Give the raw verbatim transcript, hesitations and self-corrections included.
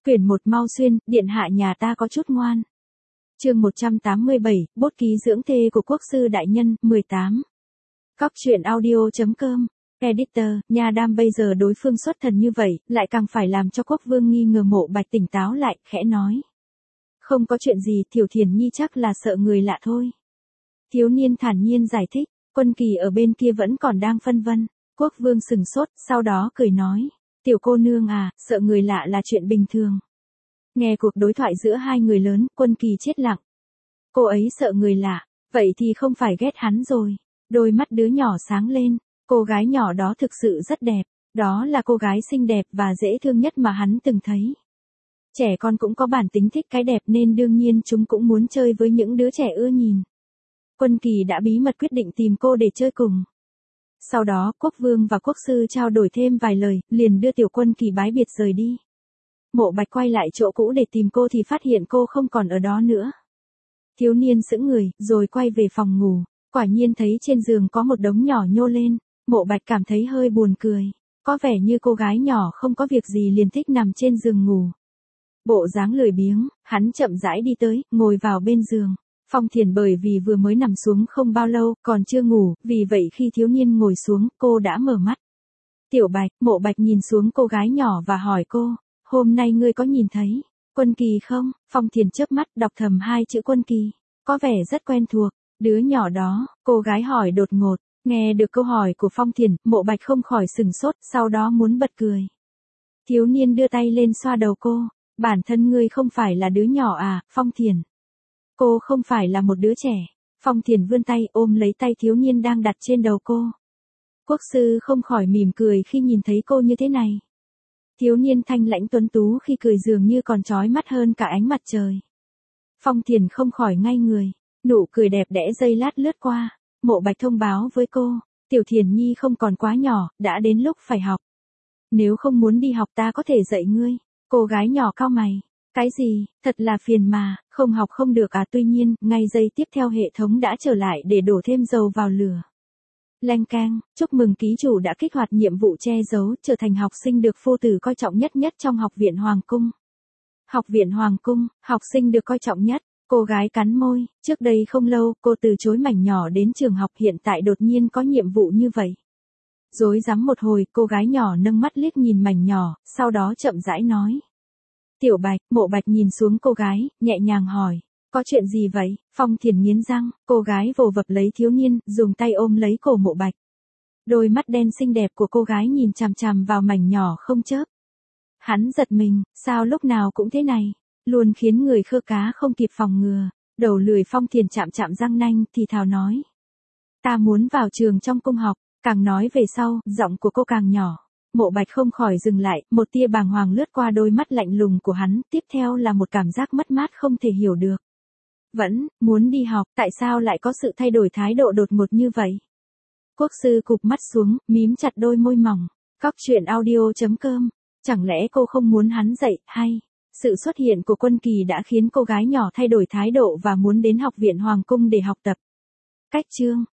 Quyển một Mau Xuyên, điện hạ nhà ta có chút ngoan. Chương một trăm tám mươi bảy, bút ký dưỡng thê của quốc sư đại nhân, mười tám. Cóc truyện audio chấm com. Editor, nhà đam bây giờ đối phương xuất thần như vậy, lại càng phải làm cho quốc vương nghi ngờ Mộ Bạch tỉnh táo lại, khẽ nói. Không có chuyện gì, Tiểu Thiền Nhi chắc là sợ người lạ thôi. Thiếu niên thản nhiên giải thích, Quân Kỳ ở bên kia vẫn còn đang phân vân. Quốc vương sừng sốt, sau đó cười nói. Tiểu cô nương à, sợ người lạ là chuyện bình thường. Nghe cuộc đối thoại giữa hai người lớn, Quân Kỳ chết lặng. Cô ấy sợ người lạ, vậy thì không phải ghét hắn rồi. Đôi mắt đứa nhỏ sáng lên, cô gái nhỏ đó thực sự rất đẹp, đó là cô gái xinh đẹp và dễ thương nhất mà hắn từng thấy. Trẻ con cũng có bản tính thích cái đẹp nên đương nhiên chúng cũng muốn chơi với những đứa trẻ ưa nhìn. Quân Kỳ đã bí mật quyết định tìm cô để chơi cùng. Sau đó, quốc vương và quốc sư trao đổi thêm vài lời, liền đưa Tiểu Quân Kỳ bái biệt rời đi. Mộ Bạch quay lại chỗ cũ để tìm cô thì phát hiện cô không còn ở đó nữa. Thiếu niên sững người, rồi quay về phòng ngủ, quả nhiên thấy trên giường có một đống nhỏ nhô lên. Mộ Bạch cảm thấy hơi buồn cười, có vẻ như cô gái nhỏ không có việc gì liền thích nằm trên giường ngủ. Bộ dáng lười biếng, hắn chậm rãi đi tới, ngồi vào bên giường. Phong Thiền bởi vì vừa mới nằm xuống không bao lâu, còn chưa ngủ, vì vậy khi thiếu niên ngồi xuống, cô đã mở mắt. Tiểu Bạch, Mộ Bạch nhìn xuống cô gái nhỏ và hỏi cô, hôm nay ngươi có nhìn thấy Quân Kỳ không? Phong Thiền chớp mắt đọc thầm hai chữ Quân Kỳ, có vẻ rất quen thuộc. Đứa nhỏ đó, cô gái hỏi đột ngột, nghe được câu hỏi của Phong Thiền, Mộ Bạch không khỏi sừng sốt, sau đó muốn bật cười. Thiếu niên đưa tay lên xoa đầu cô, bản thân ngươi không phải là đứa nhỏ à, Phong Thiền. Cô không phải là một đứa trẻ. Phong Thiền vươn tay ôm lấy tay thiếu niên đang đặt trên đầu cô. Quốc sư không khỏi mỉm cười khi nhìn thấy cô như thế này. Thiếu niên thanh lãnh tuấn tú khi cười dường như còn chói mắt hơn cả ánh mặt trời. Phong Thiền không khỏi ngay người, nụ cười đẹp đẽ giây lát lướt qua. Mộ Bạch thông báo với cô, Tiểu Thiền Nhi không còn quá nhỏ, đã đến lúc phải học. Nếu không muốn đi học ta có thể dạy ngươi. Cô gái nhỏ cau mày. Cái gì, thật là phiền mà, không học không được à. Tuy nhiên, ngay giây tiếp theo hệ thống đã trở lại để đổ thêm dầu vào lửa. Leng keng, chúc mừng ký chủ đã kích hoạt nhiệm vụ che giấu, trở thành học sinh được phu tử coi trọng nhất nhất trong Học viện Hoàng cung. Học viện Hoàng cung, học sinh được coi trọng nhất. Cô gái cắn môi, trước đây không lâu, cô từ chối mảnh nhỏ đến trường học, hiện tại đột nhiên có nhiệm vụ như vậy. Rối rắm một hồi, cô gái nhỏ nâng mắt liếc nhìn mảnh nhỏ, sau đó chậm rãi nói. Tiểu Bạch, Mộ Bạch nhìn xuống cô gái, nhẹ nhàng hỏi, có chuyện gì vậy? Phong Thiền nghiến răng, cô gái vồ vập lấy thiếu niên, dùng tay ôm lấy cổ Mộ Bạch. Đôi mắt đen xinh đẹp của cô gái nhìn chằm chằm vào mảnh nhỏ không chớp. Hắn giật mình, sao lúc nào cũng thế này, luôn khiến người khơ cá không kịp phòng ngừa. Đầu lười Phong Thiền chạm chạm răng nanh thì thào nói. Ta muốn vào trường trong cung học, càng nói về sau, giọng của cô càng nhỏ. Mộ Bạch không khỏi dừng lại, một tia bàng hoàng lướt qua đôi mắt lạnh lùng của hắn, tiếp theo là một cảm giác mất mát không thể hiểu được. Vẫn, muốn đi học, tại sao lại có sự thay đổi thái độ đột ngột như vậy? Quốc sư cụp mắt xuống, mím chặt đôi môi mỏng. Cóc truyện audio chấm com. Chẳng lẽ cô không muốn hắn dạy, hay? Sự xuất hiện của Quân Kỳ đã khiến cô gái nhỏ thay đổi thái độ và muốn đến Học viện Hoàng cung để học tập. Cách chương.